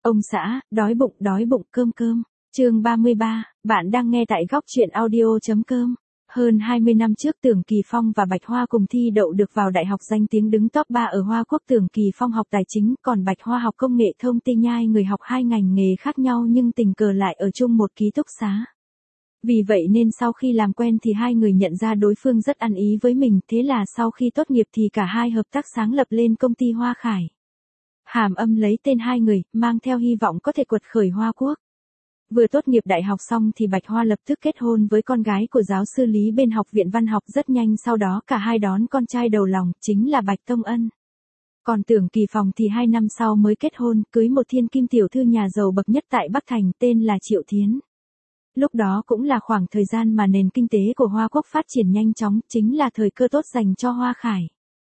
Ông xã, đói bụng, cơm cơm. Chương 33, bạn đang nghe tại góc truyện audio.com. Hơn 20 năm trước Tưởng Kỳ Phong và Bạch Hoa cùng thi đậu được vào đại học danh tiếng đứng top 3 ở Hoa Quốc. Tưởng Kỳ Phong học tài chính, còn Bạch Hoa học công nghệ thông tin. Hai người học hai ngành nghề khác nhau nhưng tình cờ lại ở chung một ký túc xá. Vì vậy nên sau khi làm quen thì hai người nhận ra đối phương rất ăn ý với mình, thế là sau khi tốt nghiệp thì cả hai hợp tác sáng lập lên công ty Hoa Khải. Hàm âm lấy tên hai người, mang theo hy vọng có thể quật khởi Hoa Quốc. Vừa tốt nghiệp đại học xong thì Bạch Hoa lập tức kết hôn với con gái của giáo sư Lý bên Học viện Văn học. Rất nhanh sau đó cả hai đón con trai đầu lòng, chính là Bạch Tông Ân. Còn Tưởng Kỳ Phong thì 2 năm sau mới kết hôn, cưới một thiên kim tiểu thư nhà giàu bậc nhất tại Bắc Thành, tên là Triệu Thiến. Lúc đó cũng là khoảng thời gian mà nền kinh tế của Hoa Quốc phát triển nhanh chóng, chính là thời cơ tốt dành cho Hoa Khải.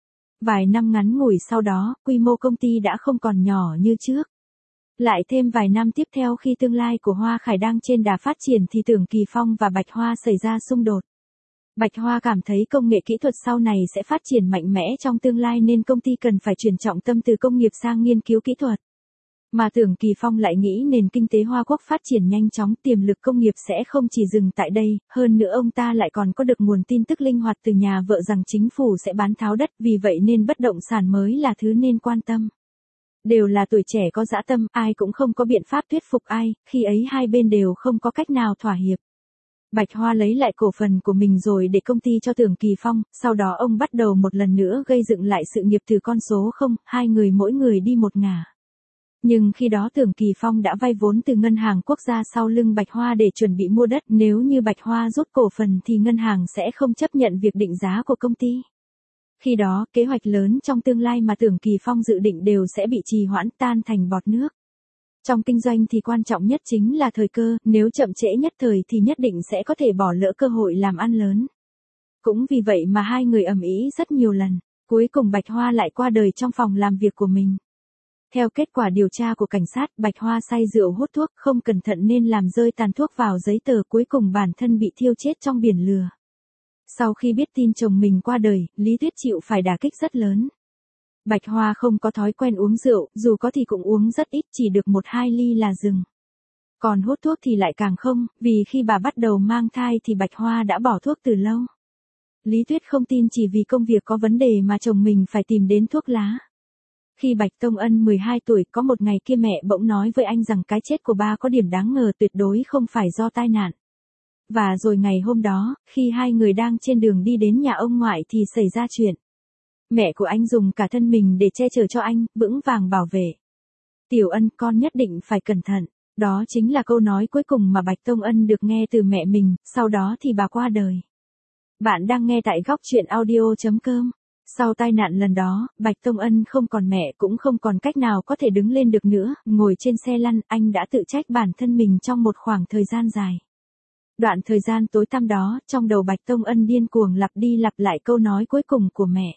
Vài năm ngắn ngủi sau đó, quy mô công ty đã không còn nhỏ như trước. Lại thêm vài năm tiếp theo khi tương lai của Hoa Khải đang trên đà phát triển thì Tưởng Kỳ Phong và Bạch Hoa xảy ra xung đột. Bạch Hoa cảm thấy công nghệ kỹ thuật sau này sẽ phát triển mạnh mẽ trong tương lai nên công ty cần phải chuyển trọng tâm từ công nghiệp sang nghiên cứu kỹ thuật. Mà Tưởng Kỳ Phong lại nghĩ nền kinh tế Hoa Quốc phát triển nhanh chóng, tiềm lực công nghiệp sẽ không chỉ dừng tại đây, hơn nữa ông ta lại còn có được nguồn tin tức linh hoạt từ nhà vợ rằng chính phủ sẽ bán tháo đất, vì vậy nên bất động sản mới là thứ nên quan tâm. Đều là tuổi trẻ có dã tâm, ai cũng không có biện pháp thuyết phục ai, khi ấy hai bên đều không có cách nào thỏa hiệp. Bạch Hoa lấy lại cổ phần của mình rồi để công ty cho Tưởng Kỳ Phong, sau đó ông bắt đầu một lần nữa gây dựng lại sự nghiệp từ con số 0, hai người mỗi người đi một ngả. Nhưng khi đó Tưởng Kỳ Phong đã vay vốn từ ngân hàng quốc gia sau lưng Bạch Hoa để chuẩn bị mua đất, nếu như Bạch Hoa rút cổ phần thì ngân hàng sẽ không chấp nhận việc định giá của công ty. Khi đó, kế hoạch lớn trong tương lai mà Tưởng Kỳ Phong dự định đều sẽ bị trì hoãn, tan thành bọt nước. Trong kinh doanh thì quan trọng nhất chính là thời cơ, nếu chậm trễ nhất thời thì nhất định sẽ có thể bỏ lỡ cơ hội làm ăn lớn. Cũng vì vậy mà hai người ầm ĩ rất nhiều lần, cuối cùng Bạch Hoa lại qua đời trong phòng làm việc của mình. Theo kết quả điều tra của cảnh sát, Bạch Hoa say rượu hút thuốc, không cẩn thận nên làm rơi tàn thuốc vào giấy tờ, cuối cùng bản thân bị thiêu chết trong biển lửa. Sau khi biết tin chồng mình qua đời, Lý Tuyết chịu phải đả kích rất lớn. Bạch Hoa không có thói quen uống rượu, dù có thì cũng uống rất ít, chỉ được 1-2 ly là dừng. Còn hút thuốc thì lại càng không, vì khi bà bắt đầu mang thai thì Bạch Hoa đã bỏ thuốc từ lâu. Lý Tuyết không tin chỉ vì công việc có vấn đề mà chồng mình phải tìm đến thuốc lá. Khi Bạch Tông Ân 12 tuổi, có một ngày kia mẹ bỗng nói với anh rằng cái chết của ba có điểm đáng ngờ, tuyệt đối không phải do tai nạn. Và rồi ngày hôm đó, khi hai người đang trên đường đi đến nhà ông ngoại thì xảy ra chuyện. Mẹ của anh dùng cả thân mình để che chở cho anh, vững vàng bảo vệ. Tiểu Ân, con nhất định phải cẩn thận. Đó chính là câu nói cuối cùng mà Bạch Tông Ân được nghe từ mẹ mình, sau đó thì bà qua đời. Bạn đang nghe tại góc truyện audio.com. Sau tai nạn lần đó, Bạch Tông Ân không còn mẹ cũng không còn cách nào có thể đứng lên được nữa, ngồi trên xe lăn, anh đã tự trách bản thân mình trong một khoảng thời gian dài. Đoạn thời gian tối tăm đó, trong đầu Bạch Tông Ân điên cuồng lặp đi lặp lại câu nói cuối cùng của mẹ.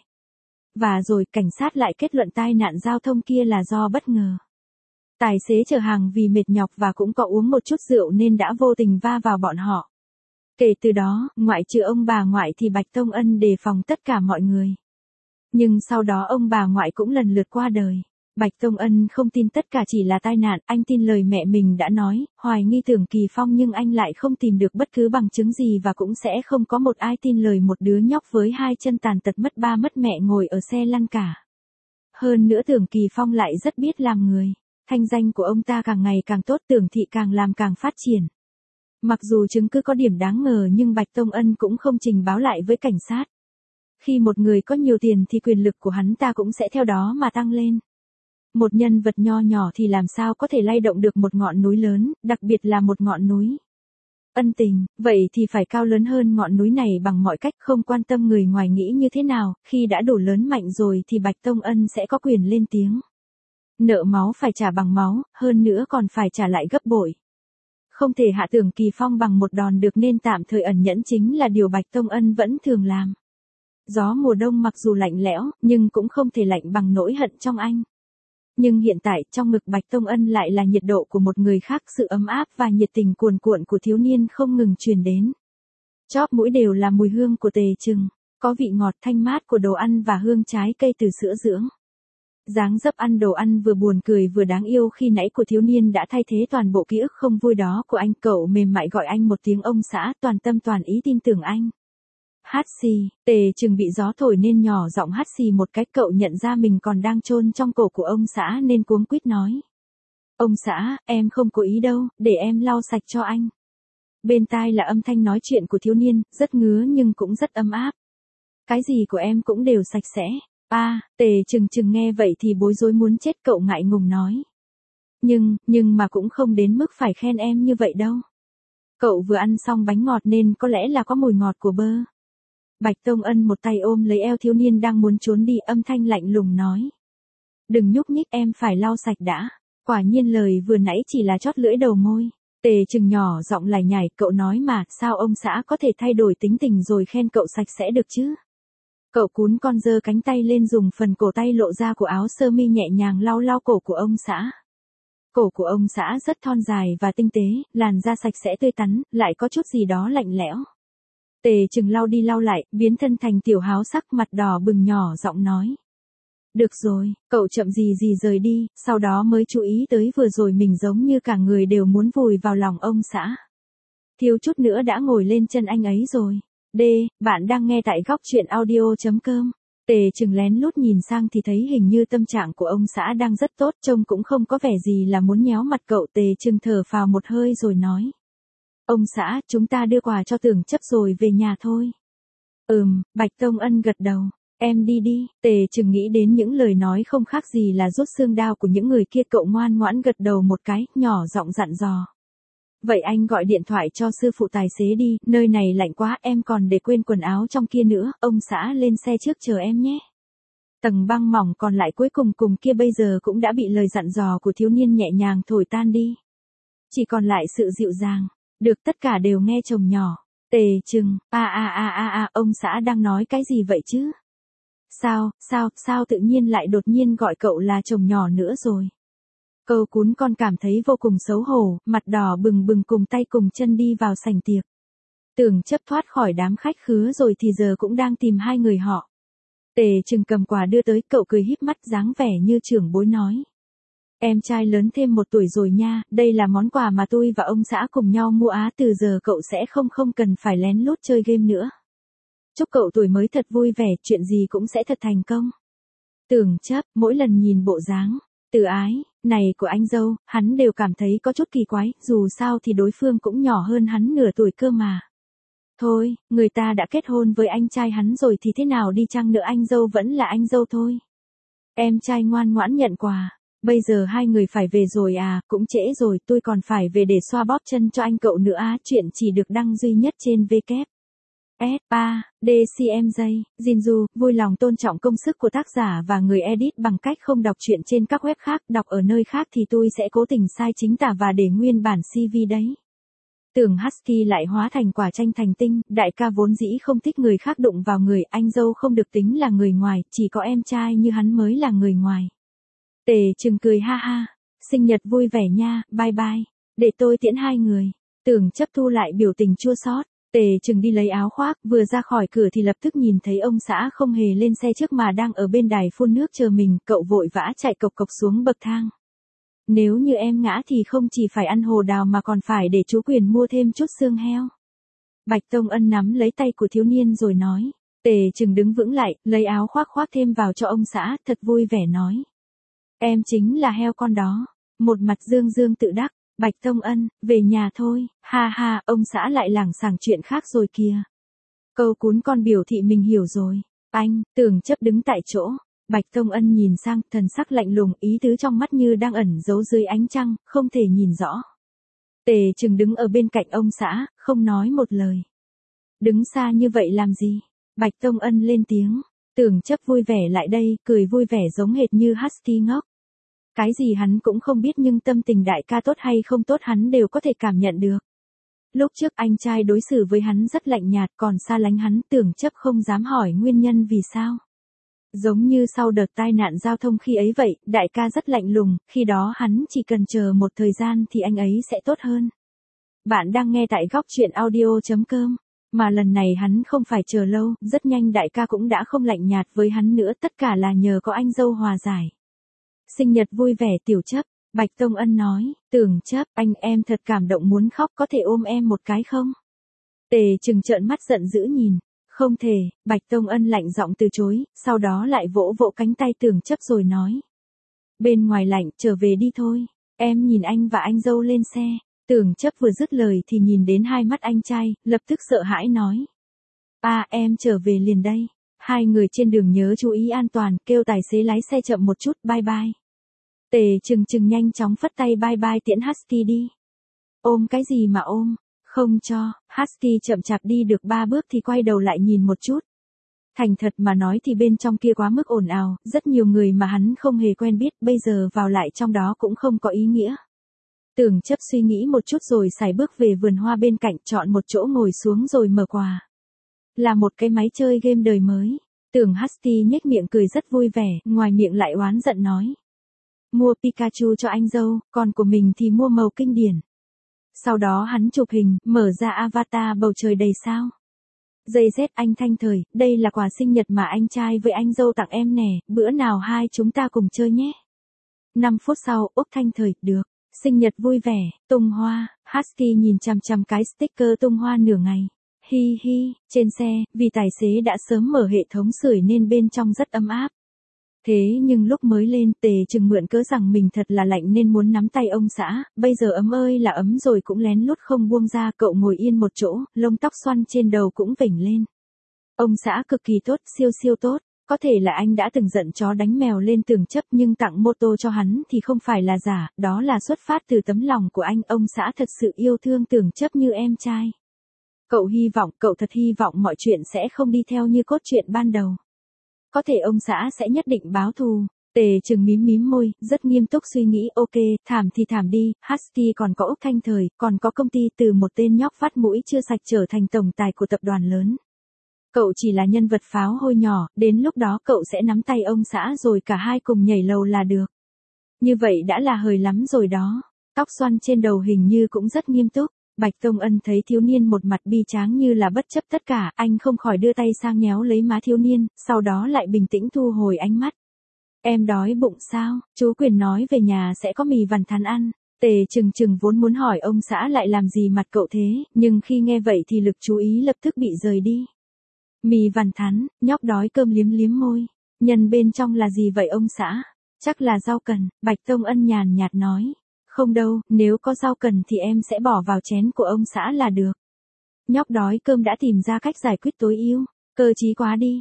Và rồi cảnh sát lại kết luận tai nạn giao thông kia là do bất ngờ. Tài xế chở hàng vì mệt nhọc và cũng có uống một chút rượu nên đã vô tình va vào bọn họ. Kể từ đó, ngoại trừ ông bà ngoại thì Bạch Tông Ân đề phòng tất cả mọi người. Nhưng sau đó ông bà ngoại cũng lần lượt qua đời. Bạch Tông Ân không tin tất cả chỉ là tai nạn, anh tin lời mẹ mình đã nói, hoài nghi Tưởng Kỳ Phong nhưng anh lại không tìm được bất cứ bằng chứng gì và cũng sẽ không có một ai tin lời một đứa nhóc với 2 chân tàn tật mất ba mất mẹ ngồi ở xe lăn cả. Hơn nữa Tưởng Kỳ Phong lại rất biết làm người. Thanh danh của ông ta càng ngày càng tốt, Tưởng thị càng làm càng phát triển. Mặc dù chứng cứ có điểm đáng ngờ nhưng Bạch Tông Ân cũng không trình báo lại với cảnh sát. Khi một người có nhiều tiền thì quyền lực của hắn ta cũng sẽ theo đó mà tăng lên. Một nhân vật nho nhỏ thì làm sao có thể lay động được một ngọn núi lớn, đặc biệt là một ngọn núi. Ân tình, vậy thì phải cao lớn hơn ngọn núi này bằng mọi cách, không quan tâm người ngoài nghĩ như thế nào, khi đã đủ lớn mạnh rồi thì Bạch Tông Ân sẽ có quyền lên tiếng. Nợ máu phải trả bằng máu, hơn nữa còn phải trả lại gấp bội. Không thể hạ Tưởng Kỳ Phong bằng một đòn được nên tạm thời ẩn nhẫn chính là điều Bạch Tông Ân vẫn thường làm. Gió mùa đông mặc dù lạnh lẽo, nhưng cũng không thể lạnh bằng nỗi hận trong anh. Nhưng hiện tại, trong ngực Bạch Tông Ân lại là nhiệt độ của một người khác, sự ấm áp và nhiệt tình cuồn cuộn của thiếu niên không ngừng truyền đến. Chóp mũi đều là mùi hương của tề trừng, có vị ngọt thanh mát của đồ ăn và hương trái cây từ sữa dưỡng. Dáng dấp ăn đồ ăn vừa buồn cười vừa đáng yêu khi nãy của thiếu niên đã thay thế toàn bộ ký ức không vui đó của anh. Cậu mềm mại gọi anh một tiếng ông xã, toàn tâm toàn ý tin tưởng anh. Hát xì, Tề Trừng bị gió thổi nên nhỏ giọng hát xì một cái. Cậu nhận ra mình còn đang chôn trong cổ của ông xã nên cuống quýt nói. Ông xã, em không cố ý đâu, để em lau sạch cho anh. Bên tai là âm thanh nói chuyện của thiếu niên, rất ngứa nhưng cũng rất ấm áp. Cái gì của em cũng đều sạch sẽ. Tề Trừng nghe vậy thì bối rối muốn chết. Cậu ngại ngùng nói. Nhưng mà cũng không đến mức phải khen em như vậy đâu. Cậu vừa ăn xong bánh ngọt nên có lẽ là có mùi ngọt của bơ. Bạch Tông Ân một tay ôm lấy eo thiếu niên đang muốn trốn đi, âm thanh lạnh lùng nói. Đừng nhúc nhích, em phải lau sạch đã. Quả nhiên lời vừa nãy chỉ là chót lưỡi đầu môi. Tề Trừng nhỏ giọng lải nhải, cậu nói mà, sao ông xã có thể thay đổi tính tình rồi khen cậu sạch sẽ được chứ? Cậu cún con giơ cánh tay lên, dùng phần cổ tay lộ ra của áo sơ mi nhẹ nhàng lau lau cổ của ông xã. Cổ của ông xã rất thon dài và tinh tế, làn da sạch sẽ tươi tắn, lại có chút gì đó lạnh lẽo. Tề Trừng lau đi lau lại, biến thân thành tiểu háo sắc, mặt đỏ bừng, nhỏ giọng nói. Được rồi, cậu chậm gì rời đi, sau đó mới chú ý tới vừa rồi mình giống như cả người đều muốn vùi vào lòng ông xã. Thiếu chút nữa đã ngồi lên chân anh ấy rồi. Bạn đang nghe tại góc truyện audio.com. Tề Trừng lén lút nhìn sang thì thấy hình như tâm trạng của ông xã đang rất tốt, trông cũng không có vẻ gì là muốn nhéo mặt cậu. Tề Trừng thở phào một hơi rồi nói. Ông xã, chúng ta đưa quà cho Tưởng Chấp rồi về nhà thôi. Bạch Tông Ân gật đầu. Em đi. Tề Trừng nghĩ đến những lời nói không khác gì là rút xương đao của những người kia. Cậu ngoan ngoãn gật đầu một cái, nhỏ giọng dặn dò. Vậy anh gọi điện thoại cho sư phụ tài xế đi, nơi này lạnh quá, em còn để quên quần áo trong kia nữa, ông xã lên xe trước chờ em nhé. Tầng băng mỏng còn lại cuối cùng kia bây giờ cũng đã bị lời dặn dò của thiếu niên nhẹ nhàng thổi tan đi. Chỉ còn lại sự dịu dàng, được tất cả đều nghe chồng nhỏ. Tề Trừng, ông xã đang nói cái gì vậy chứ? Sao tự nhiên lại đột nhiên gọi cậu là chồng nhỏ nữa rồi? Câu cún con cảm thấy vô cùng xấu hổ, mặt đỏ bừng bừng, cùng tay cùng chân đi vào sảnh tiệc. Tưởng Chấp thoát khỏi đám khách khứa rồi thì giờ cũng đang tìm hai người họ. Tề Trừng cầm quà đưa tới, cậu cười híp mắt dáng vẻ như trưởng bối nói. Em trai lớn thêm 1 tuổi rồi nha, đây là món quà mà tôi và ông xã cùng nhau mua từ giờ cậu sẽ không cần phải lén lút chơi game nữa. Chúc cậu tuổi mới thật vui vẻ, chuyện gì cũng sẽ thật thành công. Tưởng Chấp, mỗi lần nhìn bộ dáng từ ái này của anh dâu, hắn đều cảm thấy có chút kỳ quái, dù sao thì đối phương cũng nhỏ hơn hắn nửa tuổi cơ mà. Thôi, người ta đã kết hôn với anh trai hắn rồi thì thế nào đi chăng nữa anh dâu vẫn là anh dâu thôi. Em trai ngoan ngoãn nhận quà. Bây giờ hai người phải về rồi cũng trễ rồi, tôi còn phải về để xoa bóp chân cho anh cậu nữa chuyện chỉ được đăng duy nhất trên DCMJ, Jinju, vui lòng tôn trọng công sức của tác giả và người edit bằng cách không đọc truyện trên các web khác, đọc ở nơi khác thì tôi sẽ cố tình sai chính tả và để nguyên bản CV đấy. Tưởng Husky lại hóa thành quả chanh thành tinh, đại ca vốn dĩ không thích người khác đụng vào người, anh dâu không được tính là người ngoài, chỉ có em trai như hắn mới là người ngoài. Tề Trừng cười ha ha, sinh nhật vui vẻ nha, bye bye, để tôi tiễn hai người. Tưởng Chấp thu lại biểu tình chua xót. Tề Trừng đi lấy áo khoác, vừa ra khỏi cửa thì lập tức nhìn thấy ông xã không hề lên xe trước mà đang ở bên đài phun nước chờ mình, cậu vội vã chạy cộc cộc xuống bậc thang. Nếu như em ngã thì không chỉ phải ăn hồ đào mà còn phải để chú Quyền mua thêm chút xương heo. Bạch Tông Ân nắm lấy tay của thiếu niên rồi nói. Tề Trừng đứng vững lại, lấy áo khoác khoác thêm vào cho ông xã, thật vui vẻ nói. Em chính là heo con đó. Một mặt dương dương tự đắc. Bạch Tông Ân, về nhà thôi, ha ha, ông xã lại lảng xảng chuyện khác rồi kìa. Câu cún con biểu thị mình hiểu rồi. Anh, Tưởng Chấp đứng tại chỗ. Bạch Tông Ân nhìn sang, thần sắc lạnh lùng, ý tứ trong mắt như đang ẩn giấu dưới ánh trăng, không thể nhìn rõ. Tề Trừng đứng ở bên cạnh ông xã, không nói một lời. Đứng xa như vậy làm gì? Bạch Tông Ân lên tiếng. Tưởng Chấp vui vẻ lại đây, cười vui vẻ giống hệt như Husky ngốc. Cái gì hắn cũng không biết nhưng tâm tình đại ca tốt hay không tốt hắn đều có thể cảm nhận được. Lúc trước anh trai đối xử với hắn rất lạnh nhạt, còn xa lánh hắn. Tưởng Chấp không dám hỏi nguyên nhân vì sao. Giống như sau đợt tai nạn giao thông khi ấy vậy, đại ca rất lạnh lùng, khi đó hắn chỉ cần chờ một thời gian thì anh ấy sẽ tốt hơn. Bạn đang nghe tại góc truyện audio.com. Mà lần này hắn không phải chờ lâu, rất nhanh đại ca cũng đã không lạnh nhạt với hắn nữa, tất cả là nhờ có anh dâu hòa giải. Sinh nhật vui vẻ tiểu chấp, Bạch Tông Ân nói, Tưởng chấp, anh em thật cảm động muốn khóc có thể ôm em một cái không? Tề Trừng trợn mắt giận dữ nhìn, không thể, Bạch Tông Ân lạnh giọng từ chối, sau đó lại vỗ vỗ cánh tay Tưởng chấp rồi nói. Bên ngoài lạnh, trở về đi thôi, em nhìn anh và anh dâu lên xe. Tưởng chấp vừa dứt lời thì nhìn đến hai mắt anh trai, lập tức sợ hãi nói. Em trở về liền đây. Hai người trên đường nhớ chú ý an toàn, kêu tài xế lái xe chậm một chút, bye bye. Tề Trừng nhanh chóng phất tay bye bye tiễn Husky đi. Ôm cái gì mà ôm, không cho, Husky chậm chạp đi được 3 bước thì quay đầu lại nhìn một chút. Thành thật mà nói thì bên trong kia quá mức ồn ào, rất nhiều người mà hắn không hề quen biết, bây giờ vào lại trong đó cũng không có ý nghĩa. Tưởng chấp suy nghĩ một chút rồi sải bước về vườn hoa bên cạnh, chọn một chỗ ngồi xuống rồi mở quà. Là một cái máy chơi game đời mới. Tưởng Husky nhếch miệng cười rất vui vẻ, ngoài miệng lại oán giận nói. Mua Pikachu cho anh dâu, còn của mình thì mua màu kinh điển. Sau đó hắn chụp hình, mở ra avatar bầu trời đầy sao. Giây Z anh Thanh Thời, đây là quà sinh nhật mà anh trai với anh dâu tặng em nè, bữa nào hai chúng ta cùng chơi nhé. 5 phút sau, Úc Thanh Thời, được. Sinh nhật vui vẻ, tung hoa, Husky nhìn chằm chằm cái sticker tung hoa nửa ngày. Hi hi, trên xe, vì tài xế đã sớm mở hệ thống sưởi nên bên trong rất ấm áp. Thế nhưng lúc mới lên, Tề Trừng mượn cớ rằng mình thật là lạnh nên muốn nắm tay ông xã, bây giờ ấm ơi là ấm rồi cũng lén lút không buông ra, cậu ngồi yên một chỗ, lông tóc xoăn trên đầu cũng vểnh lên. Ông xã cực kỳ tốt, siêu siêu tốt. Có thể là anh đã từng giận chó đánh mèo lên Tưởng chấp nhưng tặng mô tô cho hắn thì không phải là giả, đó là xuất phát từ tấm lòng của anh, ông xã thật sự yêu thương Tưởng chấp như em trai. Cậu thật hy vọng mọi chuyện sẽ không đi theo như cốt truyện ban đầu. Có thể ông xã sẽ nhất định báo thù. Tề Trừng mím môi, rất nghiêm túc suy nghĩ, ok, thảm thì thảm đi, Husky còn có Úc Thanh Thời, còn có công ty từ một tên nhóc vắt mũi chưa sạch trở thành tổng tài của tập đoàn lớn. Cậu chỉ là nhân vật pháo hôi nhỏ, đến lúc đó cậu sẽ nắm tay ông xã rồi cả hai cùng nhảy lầu là được. Như vậy đã là hời lắm rồi đó. Tóc xoăn trên đầu hình như cũng rất nghiêm túc. Bạch Tông Ân thấy thiếu niên một mặt bi tráng như là bất chấp tất cả, anh không khỏi đưa tay sang nhéo lấy má thiếu niên, sau đó lại bình tĩnh thu hồi ánh mắt. Em đói bụng sao? Chú Quyền nói về nhà sẽ có mì vằn thắn ăn. Tề Trừng vốn muốn hỏi ông xã lại làm gì mặt cậu thế, nhưng khi nghe vậy thì lực chú ý lập tức bị rời đi. Mì vằn thắn, nhóc đói cơm liếm môi. Nhân bên trong là gì vậy ông xã? Chắc là rau cần, Bạch Tông Ân nhàn nhạt nói. Không đâu, nếu có rau cần thì em sẽ bỏ vào chén của ông xã là được. Nhóc đói cơm đã tìm ra cách giải quyết tối ưu. Cơ trí quá đi,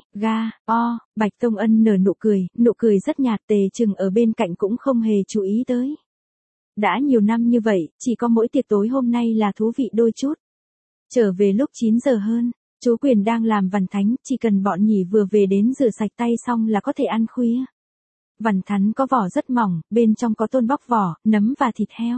Bạch Tông Ân nở nụ cười rất nhạt. Tề Trừng ở bên cạnh cũng không hề chú ý tới. Đã nhiều năm như vậy, chỉ có mỗi tiệc tối hôm nay là thú vị đôi chút. Trở về lúc 9 giờ hơn, chú Quyền đang làm vằn thánh, chỉ cần bọn nhỉ vừa về đến rửa sạch tay xong là có thể ăn khuya. Vằn thắn có vỏ rất mỏng, bên trong có tôn bóc vỏ, nấm và thịt heo.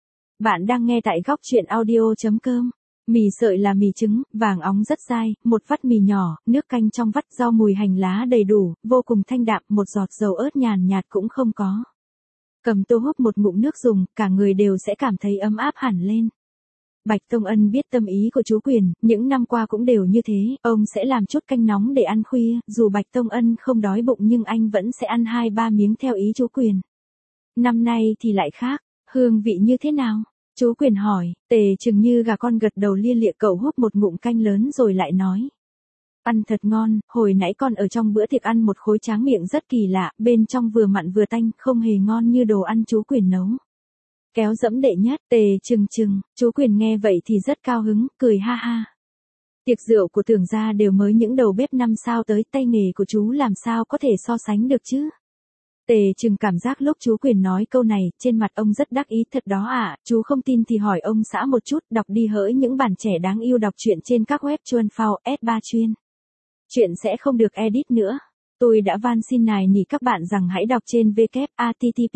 Bạn đang nghe tại góc truyện audio.com. Mì sợi là mì trứng, vàng óng rất dai, một vắt mì nhỏ, nước canh trong vắt, rau mùi hành lá đầy đủ, vô cùng thanh đạm, một giọt dầu ớt nhàn nhạt cũng không có. Cầm tô húp một ngụm nước dùng, cả người đều sẽ cảm thấy ấm áp hẳn lên. Bạch Tông Ân biết tâm ý của chú Quyền, những năm qua cũng đều như thế, ông sẽ làm chút canh nóng để ăn khuya, dù Bạch Tông Ân không đói bụng nhưng anh vẫn sẽ ăn 2-3 miếng theo ý chú Quyền. Năm nay thì lại khác, hương vị như thế nào? Chú Quyền hỏi. Tề Trừng như gà con gật đầu lia lịa, cậu húp một ngụm canh lớn rồi lại nói. Ăn thật ngon, hồi nãy con ở trong bữa tiệc ăn một khối tráng miệng rất kỳ lạ, bên trong vừa mặn vừa tanh, không hề ngon như đồ ăn chú Quyền nấu. Kéo dẫm đệ nhất. Tề Trừng, chú Quyền nghe vậy thì rất cao hứng, cười ha ha. Tiệc rượu của Tưởng gia đều mới những đầu bếp 5 sao tới, tay nghề của chú làm sao có thể so sánh được chứ. Tề Trừng cảm giác lúc chú Quyền nói câu này, trên mặt ông rất đắc ý, thật đó à, chú không tin thì hỏi ông xã một chút, đọc đi hỡi những bạn trẻ đáng yêu, đọc truyện trên các web chuyên phao, S3 chuyên. Chuyện sẽ không được edit nữa. Tôi đã van xin nài nỉ các bạn rằng hãy đọc trên WATTP.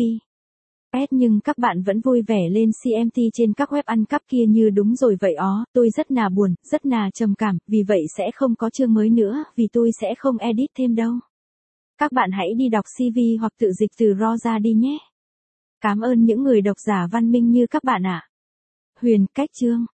Nhưng các bạn vẫn vui vẻ lên CMT trên các web ăn cắp kia như đúng rồi vậy ó, tôi rất là buồn, rất là trầm cảm, vì vậy sẽ không có chương mới nữa, vì tôi sẽ không edit thêm đâu. Các bạn hãy đi đọc CV hoặc tự dịch từ RAW ra đi nhé. Cảm ơn những người độc giả văn minh như các bạn ạ. Huyền, cách chương.